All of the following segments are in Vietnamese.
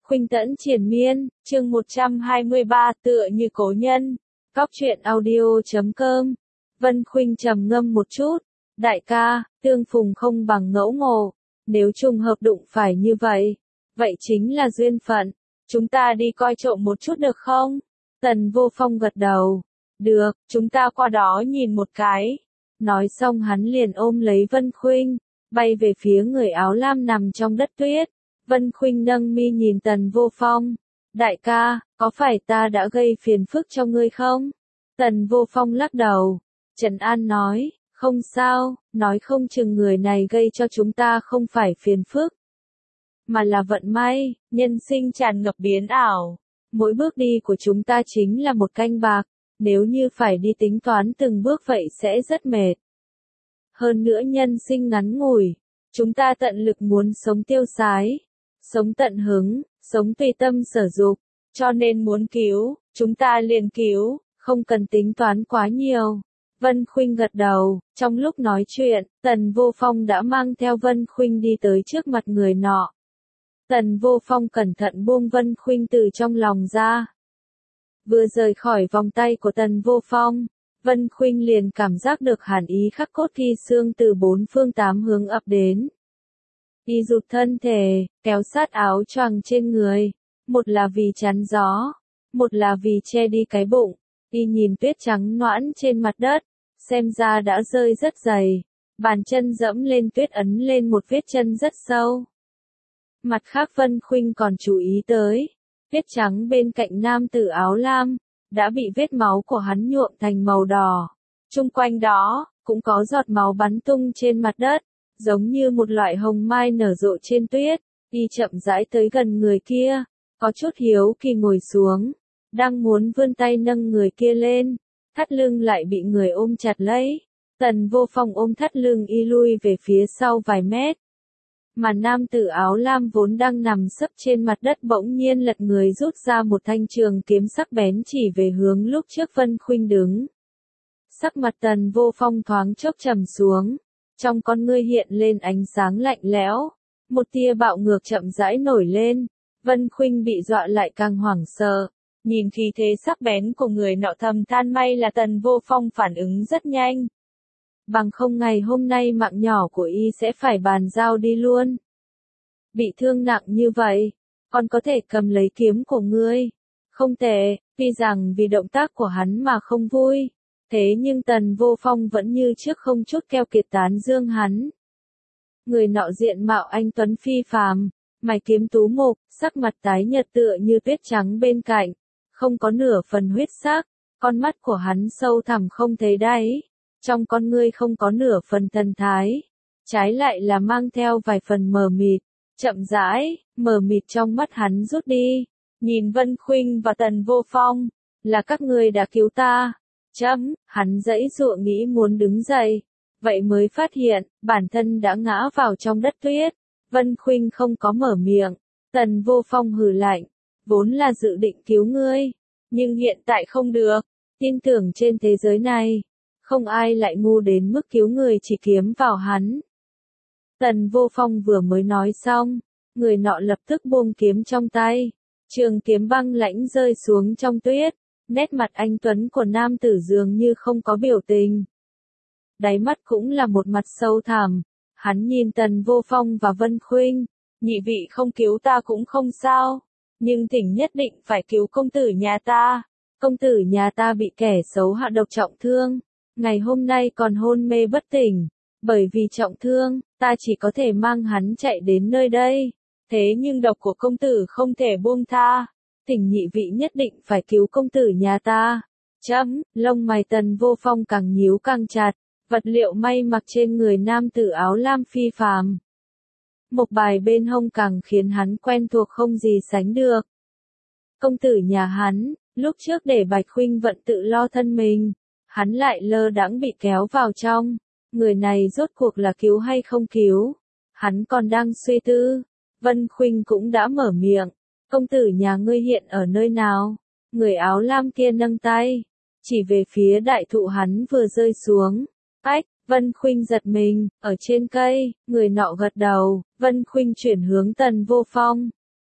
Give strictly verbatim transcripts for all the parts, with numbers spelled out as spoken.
Khuynh Tẫn Triền Miên, chương một trăm hai mươi ba, tựa như cố nhân. Góc truyện audio chấm com. Vân Khuynh trầm ngâm một chút. Đại ca, tương phùng không bằng ngẫu ngộ. Nếu trùng hợp đụng phải như vậy, vậy chính là duyên phận. Chúng ta đi coi trộm một chút được không? Tần Vô Phong gật đầu. Được, chúng ta qua đó nhìn một cái. Nói xong hắn liền ôm lấy Vân Khuynh, bay về phía người áo lam nằm trong đất tuyết. Vân Khuynh nâng mi nhìn Tần Vô Phong. Đại ca, có phải ta đã gây phiền phức cho ngươi không? Tần Vô Phong lắc đầu. Trần An nói, không sao, nói không chừng người này gây cho chúng ta không phải phiền phức, mà là vận may. Nhân sinh tràn ngập biến ảo. Mỗi bước đi của chúng ta chính là một canh bạc. Nếu như phải đi tính toán từng bước vậy sẽ rất mệt. Hơn nữa nhân sinh ngắn ngủi. Chúng ta tận lực muốn sống tiêu sái, sống tận hứng, sống tùy tâm sở dục. Cho nên muốn cứu, chúng ta liền cứu, không cần tính toán quá nhiều. Vân Khuynh gật đầu. Trong lúc nói chuyện, Tần Vô Phong đã mang theo Vân Khuynh đi tới trước mặt người nọ. Tần Vô Phong cẩn thận buông Vân Khuynh từ trong lòng ra. Vừa rời khỏi vòng tay của Tần Vô Phong, Vân Khuynh liền cảm giác được hàn ý khắc cốt thi xương từ bốn phương tám hướng ập đến. Y rụt thân thể, kéo sát áo choàng trên người, một là vì chắn gió, một là vì che đi cái bụng. Y nhìn tuyết trắng noãn trên mặt đất, xem ra đã rơi rất dày, bàn chân dẫm lên tuyết ấn lên một vết chân rất sâu. Mặt khác Vân Khuynh còn chú ý tới, tuyết trắng bên cạnh nam tử áo lam, đã bị vết máu của hắn nhuộm thành màu đỏ. Chung quanh đó, cũng có giọt máu bắn tung trên mặt đất, giống như một loại hồng mai nở rộ trên tuyết. Y chậm rãi tới gần người kia, có chút hiếu kỳ ngồi xuống, đang muốn vươn tay nâng người kia lên, thắt lưng lại bị người ôm chặt lấy. Tần Vô Phong ôm thắt lưng y lui về phía sau vài mét. Mà nam tử áo lam vốn đang nằm sấp trên mặt đất bỗng nhiên lật người rút ra một thanh trường kiếm sắc bén chỉ về hướng lúc trước Vân Khuynh đứng. Sắc mặt Tần Vô Phong thoáng chốc trầm xuống, trong con ngươi hiện lên ánh sáng lạnh lẽo, một tia bạo ngược chậm rãi nổi lên. Vân Khuynh bị dọa lại càng hoảng sợ, nhìn khí thế sắc bén của người nọ thầm than may là Tần Vô Phong phản ứng rất nhanh. Bằng không ngày hôm nay mạng nhỏ của y sẽ phải bàn giao đi luôn. Bị thương nặng như vậy, còn có thể cầm lấy kiếm của ngươi. Không tệ, tuy rằng vì động tác của hắn mà không vui, thế nhưng Tần Vô Phong vẫn như trước không chút keo kiệt tán dương hắn. Người nọ diện mạo anh tuấn phi phàm, mày kiếm tú mục, sắc mặt tái nhợt tựa như tuyết trắng bên cạnh, không có nửa phần huyết sắc, con mắt của hắn sâu thẳm không thấy đáy, trong con ngươi không có nửa phần thần thái, trái lại là mang theo vài phần mờ mịt. Chậm rãi, mờ mịt trong mắt hắn rút đi, nhìn Vân Khuynh và Tần Vô Phong, là các ngươi đã cứu ta. Chấm, hắn giãy giụa nghĩ muốn đứng dậy, vậy mới phát hiện, bản thân đã ngã vào trong đất tuyết. Vân Khuynh không có mở miệng. Tần Vô Phong hừ lạnh, vốn là dự định cứu ngươi, nhưng hiện tại không được, tin tưởng trên thế giới này, không ai lại ngu đến mức cứu người chỉ kiếm vào hắn. Tần Vô Phong vừa mới nói xong, người nọ lập tức buông kiếm trong tay, trường kiếm băng lãnh rơi xuống trong tuyết, nét mặt anh tuấn của nam tử dường như không có biểu tình. Đáy mắt cũng là một mặt sâu thẳm, hắn nhìn Tần Vô Phong và Vân Khuynh, nhị vị không cứu ta cũng không sao, nhưng thỉnh nhất định phải cứu công tử nhà ta. Công tử nhà ta bị kẻ xấu hạ độc trọng thương, ngày hôm nay còn hôn mê bất tỉnh. Bởi vì trọng thương, ta chỉ có thể mang hắn chạy đến nơi đây. Thế nhưng độc của công tử không thể buông tha. Thỉnh nhị vị nhất định phải cứu công tử nhà ta. Chấm, lông mày Tần Vô Phong càng nhíu càng chặt. Vật liệu may mặc trên người nam tử áo lam phi phàm. Một bài bên hông càng khiến hắn quen thuộc không gì sánh được. Công tử nhà hắn, lúc trước để Bạch Khuynh Vận tự lo thân mình, hắn lại lơ đãng bị kéo vào trong. Người này rốt cuộc là cứu hay không cứu? Hắn còn đang suy tư. Vân Khuynh cũng đã mở miệng. Công tử nhà ngươi hiện ở nơi nào? Người áo lam kia nâng tay, chỉ về phía đại thụ hắn vừa rơi xuống. Ách, Vân Khuynh giật mình, ở trên cây, người nọ gật đầu. Vân Khuynh chuyển hướng Tần Vô Phong.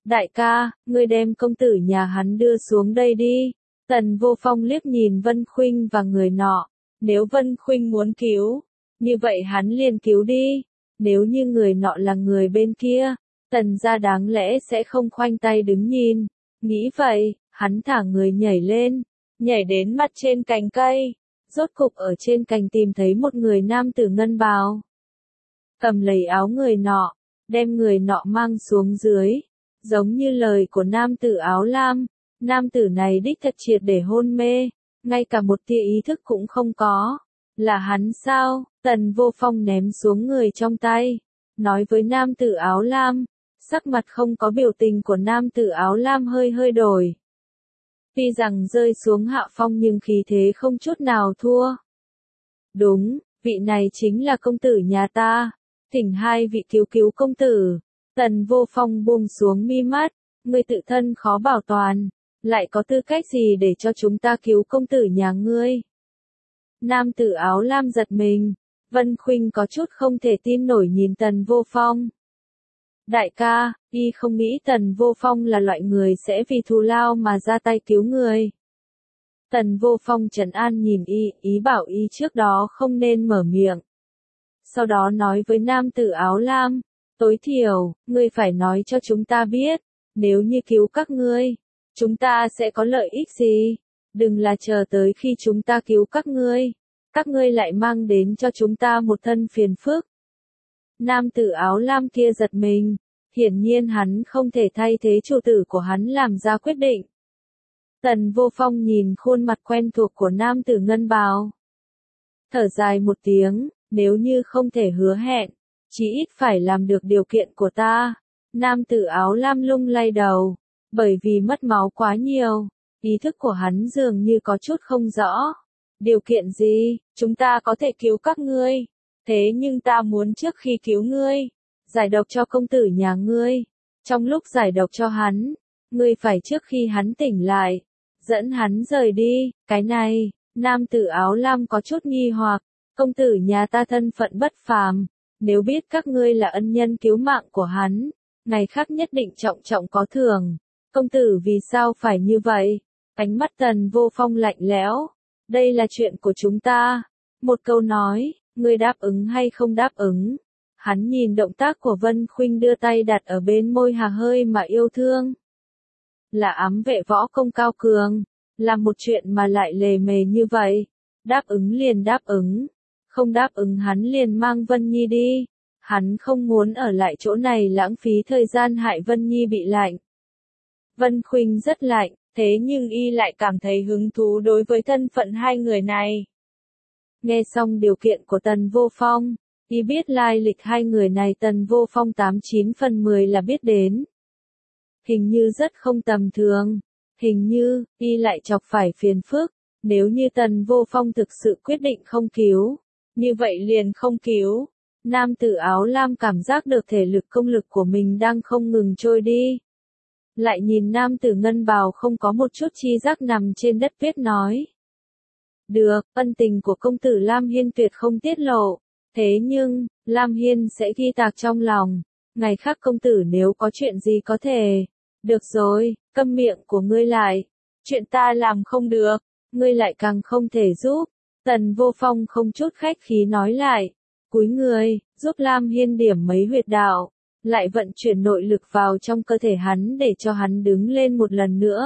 Đại ca, ngươi đem công tử nhà hắn đưa xuống đây đi. Tần Vô Phong liếc nhìn Vân Khuynh và người nọ. Nếu Vân Khuynh muốn cứu, như vậy hắn liền cứu đi. Nếu như người nọ là người bên kia, Tần gia đáng lẽ sẽ không khoanh tay đứng nhìn. Nghĩ vậy, hắn thả người nhảy lên, nhảy đến mặt trên cành cây. Rốt cục ở trên cành tìm thấy một người nam tử ngân bào. Cầm lấy áo người nọ, đem người nọ mang xuống dưới. Giống như lời của nam tử áo lam, nam tử này đích thật triệt để hôn mê, ngay cả một tia ý thức cũng không có. Là hắn sao? Tần Vô Phong ném xuống người trong tay, nói với nam tử áo lam. Sắc mặt không có biểu tình của nam tử áo lam hơi hơi đổi. Tuy rằng rơi xuống hạ phong nhưng khí thế không chút nào thua. Đúng, vị này chính là công tử nhà ta. Thỉnh hai vị cứu cứu công tử. Tần Vô Phong buông xuống mi mắt. Ngươi tự thân khó bảo toàn, lại có tư cách gì để cho chúng ta cứu công tử nhà ngươi? Nam tử áo lam giật mình. Vân Khuynh có chút không thể tin nổi nhìn Tần Vô Phong. Đại ca, y không nghĩ Tần Vô Phong là loại người sẽ vì thù lao mà ra tay cứu người. Tần Vô Phong trấn an nhìn y, ý bảo y trước đó không nên mở miệng. Sau đó nói với nam tử áo lam, tối thiểu, ngươi phải nói cho chúng ta biết, nếu như cứu các ngươi, chúng ta sẽ có lợi ích gì? Đừng là chờ tới khi chúng ta cứu các ngươi, các ngươi lại mang đến cho chúng ta một thân phiền phức. Nam tử áo lam kia giật mình, hiển nhiên hắn không thể thay thế chủ tử của hắn làm ra quyết định. Tần Vô Phong nhìn khuôn mặt quen thuộc của nam tử ngân bào. Thở dài một tiếng, nếu như không thể hứa hẹn, chí ít phải làm được điều kiện của ta. Nam tử áo lam lung lay đầu, bởi vì mất máu quá nhiều, ý thức của hắn dường như có chút không rõ. Điều kiện gì? Chúng ta có thể cứu các ngươi. Thế nhưng ta muốn trước khi cứu ngươi, giải độc cho công tử nhà ngươi. Trong lúc giải độc cho hắn, ngươi phải trước khi hắn tỉnh lại, dẫn hắn rời đi. Cái này, nam tử áo lam có chút nghi hoặc, công tử nhà ta thân phận bất phàm, nếu biết các ngươi là ân nhân cứu mạng của hắn, ngày khác nhất định trọng trọng có thưởng. Công tử vì sao phải như vậy? Ánh mắt Tần Vô Phong lạnh lẽo. Đây là chuyện của chúng ta. Một câu nói, ngươi đáp ứng hay không đáp ứng? Hắn nhìn động tác của Vân Khuynh đưa tay đặt ở bên môi hà hơi mà yêu thương. Là ám vệ võ công cao cường, làm một chuyện mà lại lề mề như vậy. Đáp ứng liền đáp ứng, không đáp ứng hắn liền mang Vân Nhi đi. Hắn không muốn ở lại chỗ này lãng phí thời gian hại Vân Nhi bị lạnh. Vân Khuynh rất lạnh, thế nhưng y lại cảm thấy hứng thú đối với thân phận hai người này. Nghe xong điều kiện của Tần Vô Phong, y biết lai lịch hai người này Tần Vô Phong tám chín phần mười là biết đến. Hình như rất không tầm thường, hình như, y lại chọc phải phiền phức, nếu như Tần Vô Phong thực sự quyết định không cứu, như vậy liền không cứu. Nam tử áo lam cảm giác được thể lực công lực của mình đang không ngừng trôi đi. Lại nhìn nam tử ngân bào không có một chút chi giác nằm trên đất viết nói. Được, ân tình của công tử Lam Hiên tuyệt không tiết lộ. Thế nhưng, Lam Hiên sẽ ghi tạc trong lòng. Ngày khác công tử nếu có chuyện gì có thể. Được rồi, câm miệng của ngươi lại. Chuyện ta làm không được, ngươi lại càng không thể giúp. Tần Vô Phong không chút khách khí nói lại. Cúi người, giúp Lam Hiên điểm mấy huyệt đạo. Lại vận chuyển nội lực vào trong cơ thể hắn để cho hắn đứng lên một lần nữa.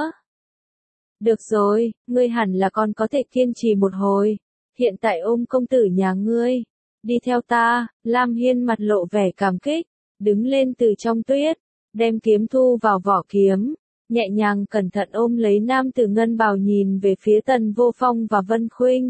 Được rồi, ngươi hẳn là còn có thể kiên trì một hồi. Hiện tại ôm công tử nhà ngươi. Đi theo ta. Lam Hiên mặt lộ vẻ cảm kích, đứng lên từ trong tuyết, đem kiếm thu vào vỏ kiếm, nhẹ nhàng cẩn thận ôm lấy nam tử ngân bào nhìn về phía Tần Vô Phong và Vân Khuynh.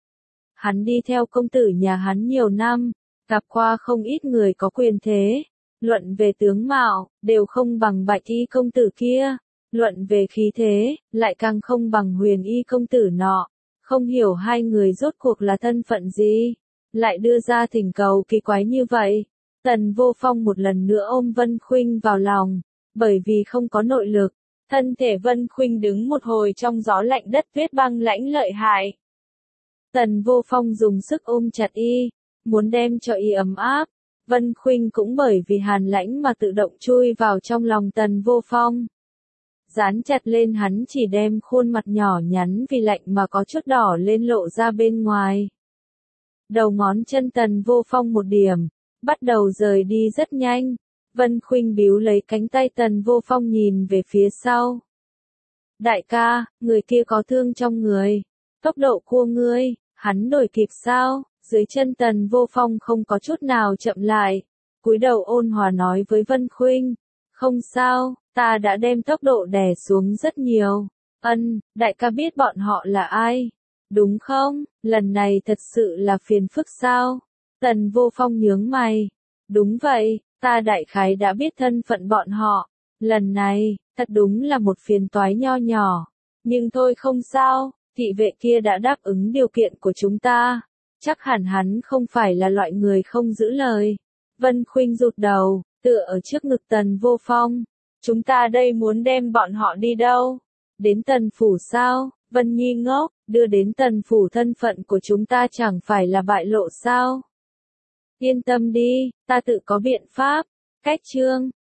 Hắn đi theo công tử nhà hắn nhiều năm, gặp qua không ít người có quyền thế. Luận về tướng mạo, đều không bằng Bạch Y công tử kia. Luận về khí thế, lại càng không bằng Huyền Y công tử nọ. Không hiểu hai người rốt cuộc là thân phận gì, lại đưa ra thỉnh cầu kỳ quái như vậy. Tần Vô Phong một lần nữa ôm Vân Khuynh vào lòng, bởi vì không có nội lực, thân thể Vân Khuynh đứng một hồi trong gió lạnh đất tuyết băng lãnh lợi hại. Tần Vô Phong dùng sức ôm chặt y, muốn đem cho y ấm áp. Vân Khuynh cũng bởi vì Hàn Lãnh mà tự động chui vào trong lòng Tần Vô Phong. Dán chặt lên hắn, chỉ đem khuôn mặt nhỏ nhắn vì lạnh mà có chút đỏ lên lộ ra bên ngoài. Đầu ngón chân Tần Vô Phong một điểm, bắt đầu rời đi rất nhanh. Vân Khuynh bíu lấy cánh tay Tần Vô Phong nhìn về phía sau. Đại ca, người kia có thương trong người. Tốc độ của ngươi, hắn đuổi kịp sao? Dưới chân Tần Vô Phong không có chút nào chậm lại. Cúi đầu ôn hòa nói với Vân Khuynh. Không sao, ta đã đem tốc độ đè xuống rất nhiều. Ân, đại ca biết bọn họ là ai? Đúng không? Lần này thật sự là phiền phức sao? Tần Vô Phong nhướng mày. Đúng vậy, ta đại khái đã biết thân phận bọn họ. Lần này, thật đúng là một phiền toái nho nhỏ. Nhưng thôi không sao, thị vệ kia đã đáp ứng điều kiện của chúng ta. Chắc hẳn hắn không phải là loại người không giữ lời. Vân Khuynh rụt đầu, tựa ở trước ngực Tần Vô Phong. Chúng ta đây muốn đem bọn họ đi đâu? Đến Tần Phủ sao? Vân Nhi ngốc, đưa đến Tần Phủ thân phận của chúng ta chẳng phải là bại lộ sao? Yên tâm đi, ta tự có biện pháp. Cách chương